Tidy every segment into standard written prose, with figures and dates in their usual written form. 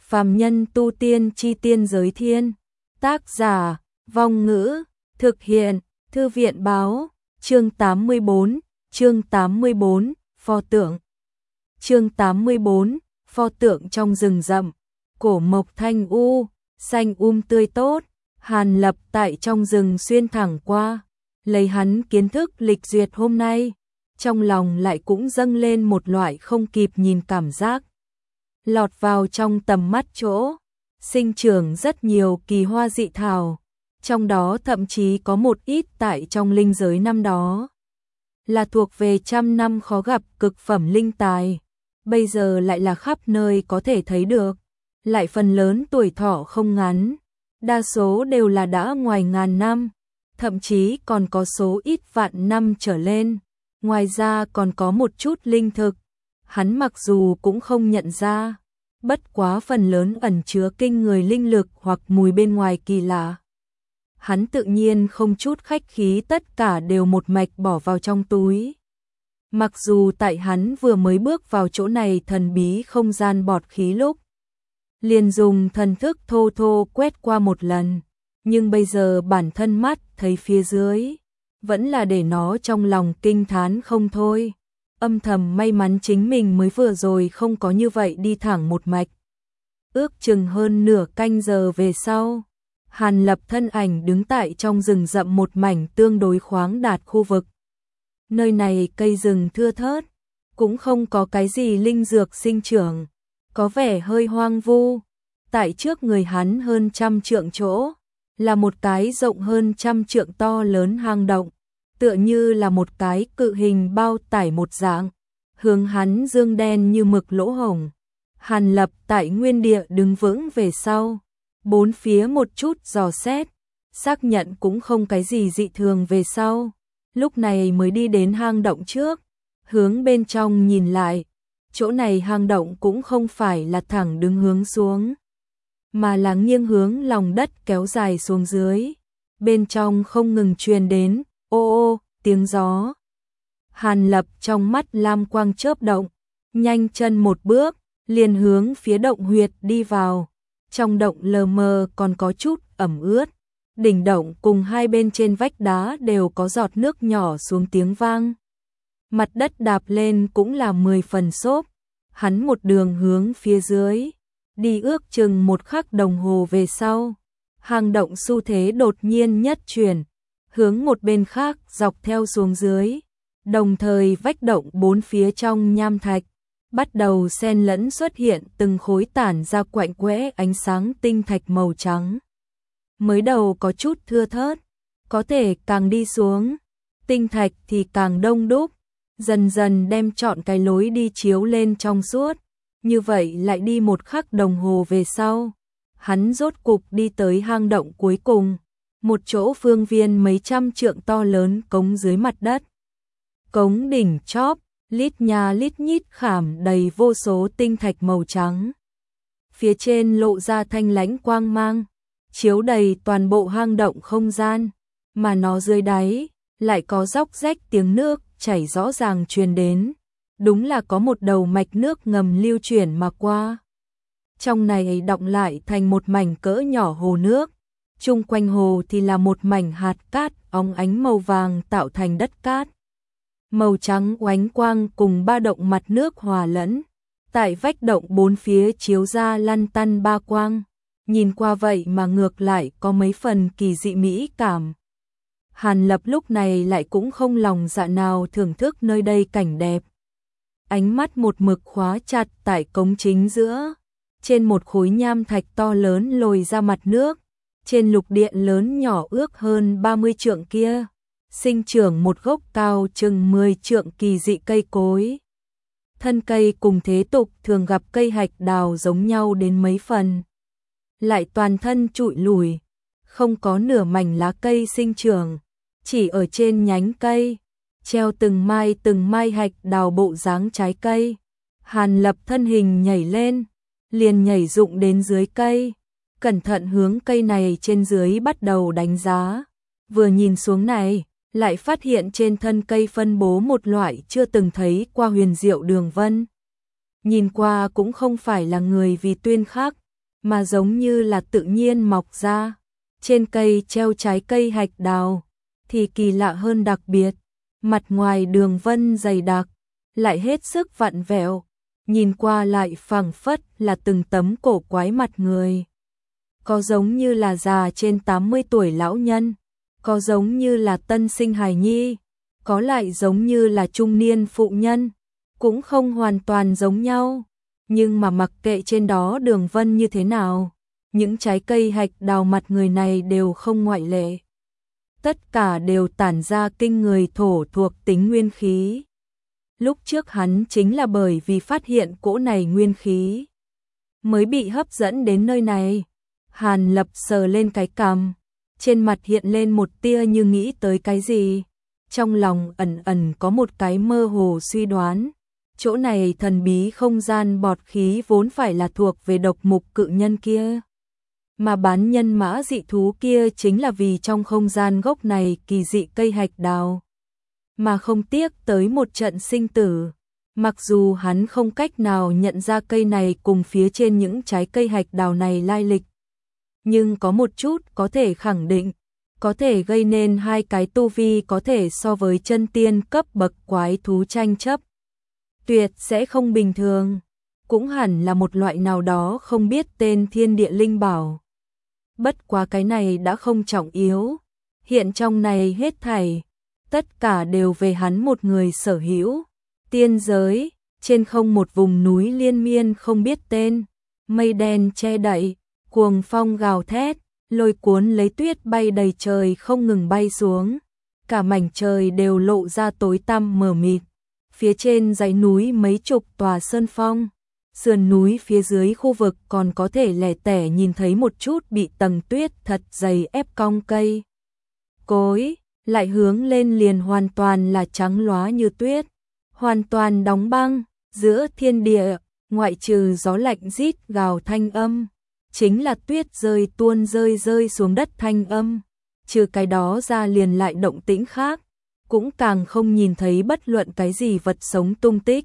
Phàm nhân tu tiên chi tiên giới thiên. Tác giả, Vong Ngữ, thực hiện, Thư viện báo, chương 84, pho tượng. Chương 84, pho tượng trong rừng rậm, cổ mộc thanh u, xanh tươi tốt, Hàn Lập tại trong rừng xuyên thẳng qua, lấy hắn kiến thức lịch duyệt hôm nay, trong lòng lại cũng dâng lên một loại không kịp nhìn cảm giác. Lọt vào trong tầm mắt chỗ, sinh trưởng rất nhiều kỳ hoa dị thảo, trong đó thậm chí có một ít tại trong linh giới năm đó. Là thuộc về trăm năm khó gặp cực phẩm linh tài, bây giờ lại là khắp nơi có thể thấy được, lại phần lớn tuổi thọ không ngắn, đa số đều là đã ngoài ngàn năm, thậm chí còn có số ít vạn năm trở lên, ngoài ra còn có một chút linh thực, hắn mặc dù cũng không nhận ra, bất quá phần lớn ẩn chứa kinh người linh lực hoặc mùi bên ngoài kỳ lạ. Hắn tự nhiên không chút khách khí tất cả đều một mạch bỏ vào trong túi. Mặc dù tại hắn vừa mới bước vào chỗ này thần bí không gian bọt khí lúc, liền dùng thần thức thô thô quét qua một lần, nhưng bây giờ bản thân mắt thấy phía dưới, vẫn là để nó trong lòng kinh thán không thôi. Âm thầm may mắn chính mình mới vừa rồi không có như vậy đi thẳng một mạch. Ước chừng hơn nửa canh giờ về sau, Hàn Lập thân ảnh đứng tại trong rừng rậm một mảnh tương đối khoáng đạt khu vực. Nơi này cây rừng thưa thớt, cũng không có cái gì linh dược sinh trưởng, có vẻ hơi hoang vu. Tại trước người hắn hơn 100 trượng chỗ, là một cái rộng hơn 100 trượng to lớn hang động, tựa như là một cái cự hình bao tải một dạng, hướng hắn dương đen như mực lỗ hổng. Hàn Lập tại nguyên địa đứng vững về sau, bốn phía một chút dò xét, xác nhận cũng không cái gì dị thường về sau, lúc này mới đi đến hang động trước, hướng bên trong nhìn lại, chỗ này hang động cũng không phải là thẳng đứng hướng xuống, mà là nghiêng hướng lòng đất kéo dài xuống dưới, bên trong không ngừng truyền đến ô ô tiếng gió. Hàn Lập trong mắt lam quang chớp động, nhanh chân một bước, liền hướng phía động huyệt đi vào. Trong động lờ mờ còn có chút ẩm ướt, đỉnh động cùng hai bên trên vách đá đều có giọt nước nhỏ xuống tiếng vang. Mặt đất đạp lên cũng là 10 phần xốp. Hắn một đường hướng phía dưới, đi ước chừng một khắc đồng hồ về sau, hang động xu thế đột nhiên nhất chuyển, hướng một bên khác dọc theo xuống dưới, đồng thời vách động bốn phía trong nham thạch bắt đầu xen lẫn xuất hiện từng khối tản ra quạnh quẽ ánh sáng tinh thạch màu trắng. Mới đầu có chút thưa thớt, có thể càng đi xuống, tinh thạch thì càng đông đúc, dần dần đem trọn cái lối đi chiếu lên trong suốt. Như vậy lại đi một khắc đồng hồ về sau, hắn rốt cục đi tới hang động cuối cùng, một chỗ phương viên mấy trăm trượng to lớn cống dưới mặt đất. Cống đỉnh chóp, lít nha lít nhít khảm đầy vô số tinh thạch màu trắng. Phía trên lộ ra thanh lãnh quang mang, chiếu đầy toàn bộ hang động không gian, mà nó dưới đáy lại có róc rách tiếng nước chảy rõ ràng truyền đến. Đúng là có một đầu mạch nước ngầm lưu chuyển mà qua. Trong này đọng lại thành một mảnh cỡ nhỏ hồ nước, chung quanh hồ thì là một mảnh hạt cát óng ánh màu vàng tạo thành đất cát. Màu trắng oánh quang cùng ba động mặt nước hòa lẫn, tại vách động bốn phía chiếu ra lăn tăn ba quang, nhìn qua vậy mà ngược lại có mấy phần kỳ dị mỹ cảm. Hàn Lập lúc này lại cũng không lòng dạ nào thưởng thức nơi đây cảnh đẹp. Ánh mắt một mực khóa chặt tại cống chính giữa, trên một khối nham thạch to lớn lồi ra mặt nước, trên lục địa lớn nhỏ ước hơn 30 trượng kia, sinh trưởng một gốc cao chừng 10 trượng kỳ dị cây cối. Thân cây cùng thế tục thường gặp cây hạch đào giống nhau đến mấy phần, lại toàn thân trụi lùi, không có nửa mảnh lá cây sinh trưởng, chỉ ở trên nhánh cây treo từng mai hạch đào bộ dáng trái cây. Hàn Lập thân hình nhảy lên, liền nhảy dụng đến dưới cây, cẩn thận hướng cây này trên dưới bắt đầu đánh giá. Vừa nhìn xuống này, lại phát hiện trên thân cây phân bố một loại chưa từng thấy qua huyền diệu đường vân. Nhìn qua cũng không phải là người vì tuyên khắc, mà giống như là tự nhiên mọc ra. Trên cây treo trái cây hạch đào, thì kỳ lạ hơn đặc biệt, mặt ngoài đường vân dày đặc, lại hết sức vặn vẹo, nhìn qua lại phảng phất là từng tấm cổ quái mặt người. Có giống như là già trên 80 tuổi lão nhân, có giống như là tân sinh hài nhi, có lại giống như là trung niên phụ nhân, cũng không hoàn toàn giống nhau. Nhưng mà mặc kệ trên đó đường vân như thế nào, những trái cây hạch đào mặt người này đều không ngoại lệ. Tất cả đều tản ra kinh người thổ thuộc tính nguyên khí. Lúc trước hắn chính là bởi vì phát hiện cỗ này nguyên khí, mới bị hấp dẫn đến nơi này. Hàn Lập sờ lên cái cằm, trên mặt hiện lên một tia như nghĩ tới cái gì. Trong lòng ẩn ẩn có một cái mơ hồ suy đoán. Chỗ này thần bí không gian bọt khí vốn phải là thuộc về độc mục cự nhân kia. Mà bán nhân mã dị thú kia chính là vì trong không gian gốc này kỳ dị cây hạch đào. Mà không tiếc tới một trận sinh tử. Mặc dù hắn không cách nào nhận ra cây này cùng phía trên những trái cây hạch đào này lai lịch. Nhưng có một chút có thể khẳng định, có thể gây nên hai cái tu vi có thể so với chân tiên cấp bậc quái thú tranh chấp. Tuyệt sẽ không bình thường, cũng hẳn là một loại nào đó không biết tên thiên địa linh bảo. Bất quá cái này đã không trọng yếu, hiện trong này hết thảy, tất cả đều về hắn một người sở hữu. Tiên giới, trên không một vùng núi liên miên không biết tên, mây đen che đậy, cuồng phong gào thét, lôi cuốn lấy tuyết bay đầy trời không ngừng bay xuống. Cả mảnh trời đều lộ ra tối tăm mờ mịt. Phía trên dãy núi mấy chục tòa sơn phong, sườn núi phía dưới khu vực còn có thể lẻ tẻ nhìn thấy một chút bị tầng tuyết thật dày ép cong cây. Cối, lại hướng lên liền hoàn toàn là trắng lóa như tuyết, hoàn toàn đóng băng, giữa thiên địa, ngoại trừ gió lạnh rít gào thanh âm, chính là tuyết rơi tuôn rơi xuống đất thanh âm, trừ cái đó ra liền lại động tĩnh khác. Cũng càng không nhìn thấy bất luận cái gì vật sống tung tích.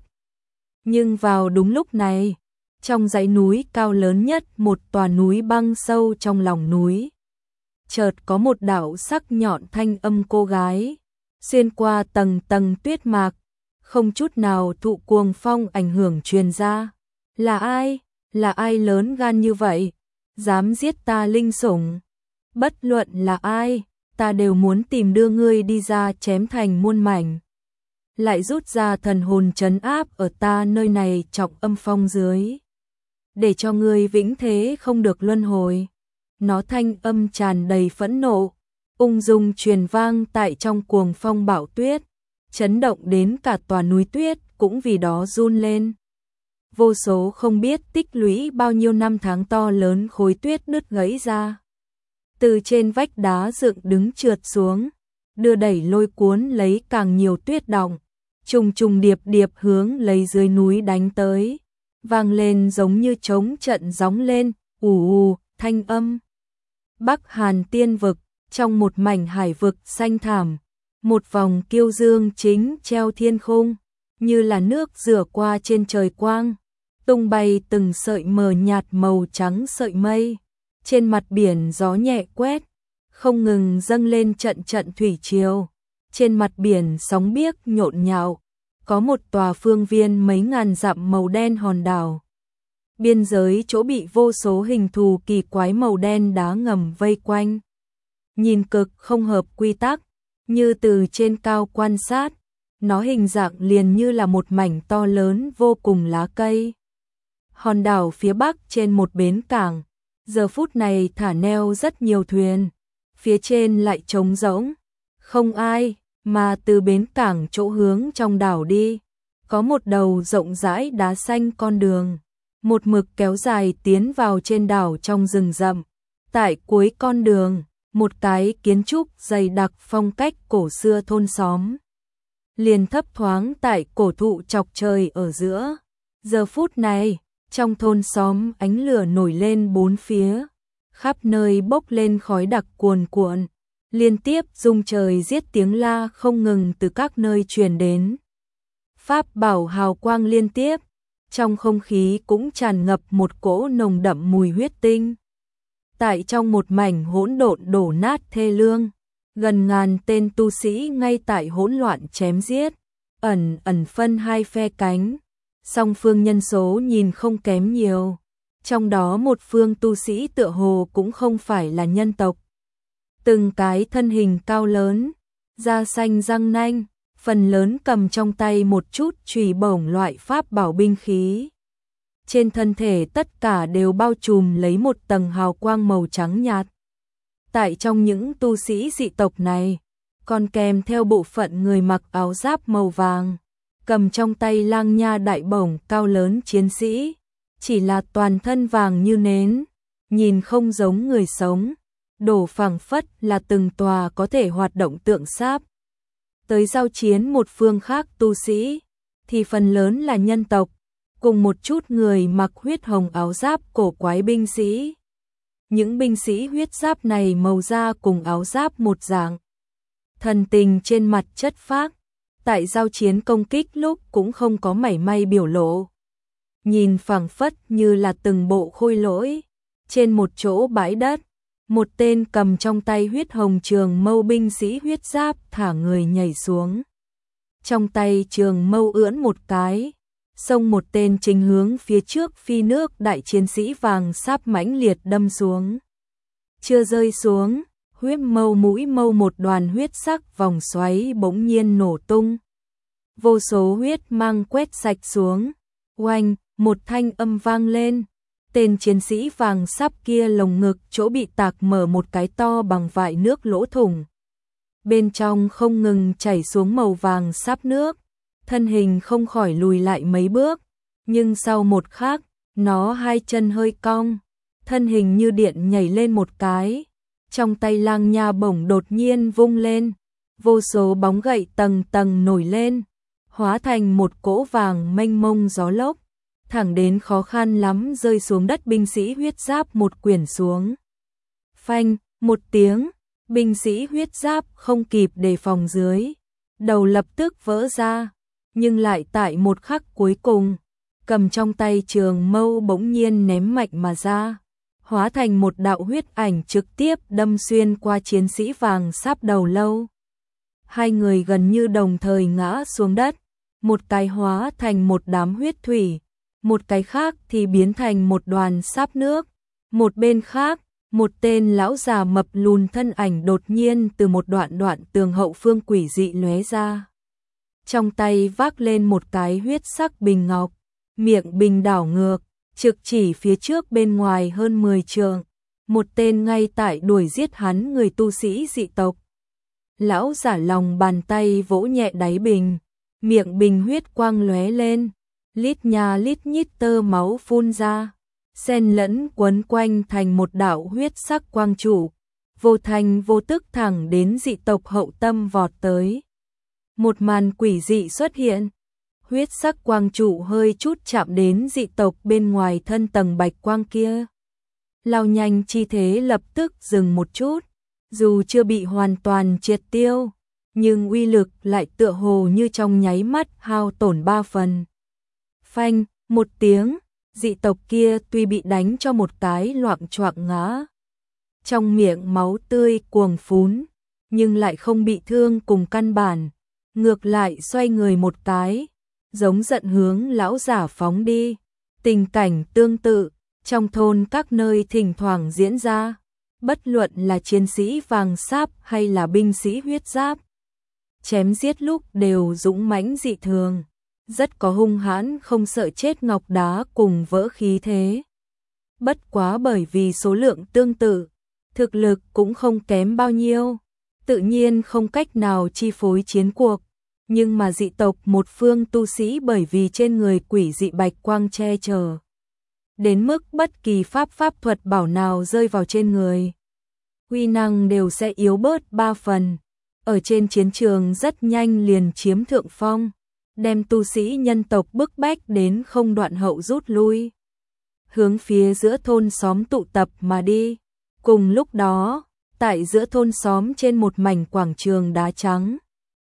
Nhưng vào đúng lúc này, trong dãy núi cao lớn nhất một tòa núi băng sâu trong lòng núi, chợt có một đạo sắc nhọn thanh âm cô gái, xuyên qua tầng tầng tuyết mạc, không chút nào thụ cuồng phong ảnh hưởng truyền ra. Là ai? Là ai lớn gan như vậy? Dám giết ta linh sủng? Bất luận là ai, ta đều muốn tìm đưa ngươi đi ra chém thành muôn mảnh. Lại rút ra thần hồn trấn áp ở ta nơi này trọng âm phong dưới, để cho ngươi vĩnh thế không được luân hồi. Nó thanh âm tràn đầy phẫn nộ, ung dung truyền vang tại trong cuồng phong bão tuyết, chấn động đến cả tòa núi tuyết cũng vì đó run lên. Vô số không biết tích lũy bao nhiêu năm tháng to lớn khối tuyết nứt gãy ra, từ trên vách đá dựng đứng trượt xuống, đưa đẩy lôi cuốn lấy càng nhiều tuyết đọng, trùng trùng điệp điệp hướng lấy dưới núi đánh tới, vang lên giống như trống trận gióng lên, ù ù, thanh âm. Bắc Hàn tiên vực, trong một mảnh hải vực xanh thảm, một vòng kiêu dương chính treo thiên khung, như là nước rửa qua trên trời quang, tung bay từng sợi mờ nhạt màu trắng sợi mây. Trên mặt biển gió nhẹ quét, không ngừng dâng lên trận trận thủy triều. Trên mặt biển sóng biếc nhộn nhạo, có một tòa phương viên mấy ngàn dặm màu đen hòn đảo. Biên giới chỗ bị vô số hình thù kỳ quái màu đen đá ngầm vây quanh. Nhìn cực không hợp quy tắc, như từ trên cao quan sát, nó hình dạng liền như là một mảnh to lớn vô cùng lá cây. Hòn đảo phía bắc trên một bến cảng, giờ phút này thả neo rất nhiều thuyền, phía trên lại trống rỗng, không ai, mà từ bến cảng chỗ hướng trong đảo đi, có một đầu rộng rãi đá xanh con đường, một mực kéo dài tiến vào trên đảo trong rừng rậm. Tại cuối con đường, một cái kiến trúc dày đặc phong cách cổ xưa thôn xóm, liền thấp thoáng tại cổ thụ chọc trời ở giữa. Giờ phút này, trong thôn xóm ánh lửa nổi lên bốn phía, khắp nơi bốc lên khói đặc cuồn cuộn, liên tiếp rung trời giết tiếng la không ngừng từ các nơi truyền đến. Pháp bảo hào quang liên tiếp, trong không khí cũng tràn ngập một cỗ nồng đậm mùi huyết tinh. Tại trong một mảnh hỗn độn đổ nát thê lương, gần ngàn tên tu sĩ ngay tại hỗn loạn chém giết, ẩn ẩn phân hai phe cánh, song phương nhân số nhìn không kém nhiều. Trong đó một phương tu sĩ tựa hồ cũng không phải là nhân tộc. Từng cái thân hình cao lớn, da xanh răng nanh, phần lớn cầm trong tay một chút chùy bổng loại pháp bảo binh khí. Trên thân thể tất cả đều bao trùm lấy một tầng hào quang màu trắng nhạt. Tại trong những tu sĩ dị tộc này, còn kèm theo bộ phận người mặc áo giáp màu vàng, cầm trong tay lang nha đại bổng cao lớn chiến sĩ, chỉ là toàn thân vàng như nến, nhìn không giống người sống, đổ phảng phất là từng tòa có thể hoạt động tượng sáp. Tới giao chiến một phương khác tu sĩ, thì phần lớn là nhân tộc, cùng một chút người mặc huyết hồng áo giáp cổ quái binh sĩ. Những binh sĩ huyết giáp này màu da cùng áo giáp một dạng. Thần tình trên mặt chất phác, tại giao chiến công kích lúc cũng không có mảy may biểu lộ. Nhìn phảng phất như là từng bộ khôi lỗi. Trên một chỗ bãi đất, một tên cầm trong tay huyết hồng trường mâu binh sĩ huyết giáp thả người nhảy xuống. Trong tay trường mâu ưỡn một cái, xông một tên chính hướng phía trước phi nước đại chiến sĩ vàng sáp mãnh liệt đâm xuống. Chưa rơi xuống, huyết mâu mũi mâu một đoàn huyết sắc vòng xoáy bỗng nhiên nổ tung. Vô số huyết mang quét sạch xuống, oanh, một thanh âm vang lên. Tên chiến sĩ vàng sáp kia lồng ngực chỗ bị tạc mở một cái to bằng vại nước lỗ thủng. Bên trong không ngừng chảy xuống màu vàng sáp nước, thân hình không khỏi lùi lại mấy bước, nhưng sau một khắc, nó hai chân hơi cong, thân hình như điện nhảy lên một cái, trong tay lang nha bổng đột nhiên vung lên, vô số bóng gậy tầng tầng nổi lên, hóa thành một cỗ vàng mênh mông gió lốc, thẳng đến khó khăn lắm rơi xuống đất binh sĩ huyết giáp một quyển xuống. Phanh, một tiếng, binh sĩ huyết giáp không kịp đề phòng dưới, đầu lập tức vỡ ra, nhưng lại tại một khắc cuối cùng, cầm trong tay trường mâu bỗng nhiên ném mạnh mà ra, hóa thành một đạo huyết ảnh trực tiếp đâm xuyên qua chiến sĩ vàng sáp đầu lâu. Hai người gần như đồng thời ngã xuống đất, một cái hóa thành một đám huyết thủy, một cái khác thì biến thành một đoàn sáp nước. Một bên khác, một tên lão già mập lùn thân ảnh đột nhiên từ một đoạn tường hậu phương quỷ dị lóe ra. Trong tay vác lên một cái huyết sắc bình ngọc, miệng bình đảo ngược, trực chỉ phía trước bên ngoài hơn 10 trượng. Một tên ngay tại đuổi giết hắn người tu sĩ dị tộc. Lão giả lòng bàn tay vỗ nhẹ đáy bình, miệng bình huyết quang lóe lên, lít nha lít nhít tơ máu phun ra, xen lẫn quấn quanh thành một đạo huyết sắc quang trụ, vô thành vô tức thẳng đến dị tộc hậu tâm vọt tới. Một màn quỷ dị xuất hiện, huyết sắc quang trụ hơi chút chạm đến dị tộc bên ngoài thân tầng bạch quang kia. Lao nhanh chi thế lập tức dừng một chút, dù chưa bị hoàn toàn triệt tiêu, nhưng uy lực lại tựa hồ như trong nháy mắt hao tổn 3 phần. Phanh, một tiếng, dị tộc kia tuy bị đánh cho một cái loạng choạng ngã, trong miệng máu tươi cuồng phún, nhưng lại không bị thương cùng căn bản, ngược lại xoay người một cái, giống giận hướng lão giả phóng đi. Tình cảnh tương tự, trong thôn các nơi thỉnh thoảng diễn ra, bất luận là chiến sĩ vàng sáp hay là binh sĩ huyết giáp. Chém giết lúc đều dũng mãnh dị thường, rất có hung hãn không sợ chết ngọc đá cùng vỡ khí thế. Bất quá bởi vì số lượng tương tự, thực lực cũng không kém bao nhiêu, tự nhiên không cách nào chi phối chiến cuộc. Nhưng mà dị tộc một phương tu sĩ bởi vì trên người quỷ dị bạch quang che chở, đến mức bất kỳ pháp thuật bảo nào rơi vào trên người, uy năng đều sẽ yếu bớt 3 phần. Ở trên chiến trường rất nhanh liền chiếm thượng phong, đem tu sĩ nhân tộc bức bách đến không đoạn hậu rút lui, hướng phía giữa thôn xóm tụ tập mà đi. Cùng lúc đó, tại giữa thôn xóm trên một mảnh quảng trường đá trắng,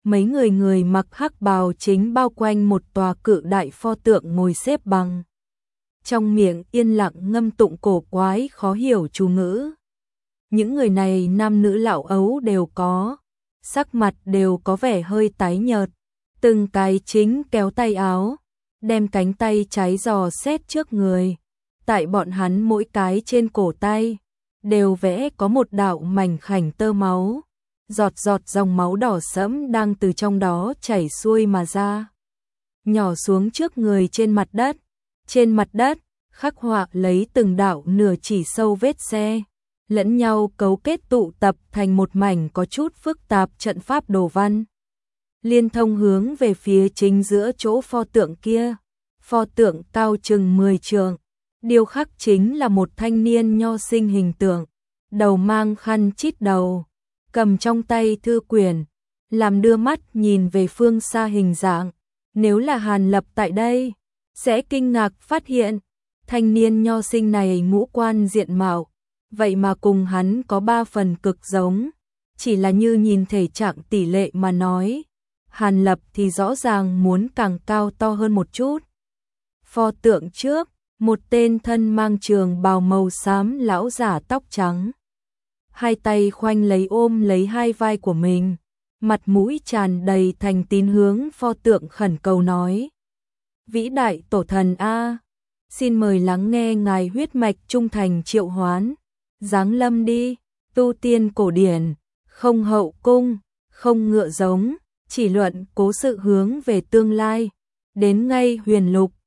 mấy người người mặc hắc bào chính bao quanh một tòa cự đại pho tượng ngồi xếp bằng. Trong miệng yên lặng ngâm tụng cổ quái khó hiểu chú ngữ. Những người này nam nữ lão ấu đều có, sắc mặt đều có vẻ hơi tái nhợt, từng cái chính kéo tay áo, đem cánh tay trái dò xét trước người. Tại bọn hắn mỗi cái trên cổ tay đều vẽ có một đạo mảnh khảnh tơ máu, giọt giọt dòng máu đỏ sẫm đang từ trong đó chảy xuôi mà ra, nhỏ xuống trước người trên mặt đất. Trên mặt đất khắc họa lấy từng đạo nửa chỉ sâu vết xe, lẫn nhau cấu kết tụ tập thành một mảnh có chút phức tạp trận pháp đồ văn, liên thông hướng về phía chính giữa chỗ pho tượng kia. Pho tượng cao chừng 10 trượng, điêu khắc chính là một thanh niên nho sinh hình tượng, đầu mang khăn chít đầu, cầm trong tay thư quyển, làm đưa mắt nhìn về phương xa hình dạng. Nếu là Hàn Lập tại đây, sẽ kinh ngạc phát hiện, thanh niên nho sinh này ngũ quan diện mạo, vậy mà cùng hắn có 3 phần cực giống, chỉ là như nhìn thể trạng tỷ lệ mà nói, Hàn Lập thì rõ ràng muốn càng cao to hơn một chút. Pho tượng trước, một tên thân mang trường bào màu xám lão giả tóc trắng, hai tay khoanh lấy ôm lấy hai vai của mình, mặt mũi tràn đầy thành tín hướng pho tượng khẩn cầu nói: "Vĩ đại tổ thần a, xin mời lắng nghe ngài huyết mạch trung thành triệu hoán, giáng lâm đi, tu tiên cổ điển, không hậu cung, không ngựa giống, chỉ luận cố sự hướng về tương lai, đến ngay huyền lục,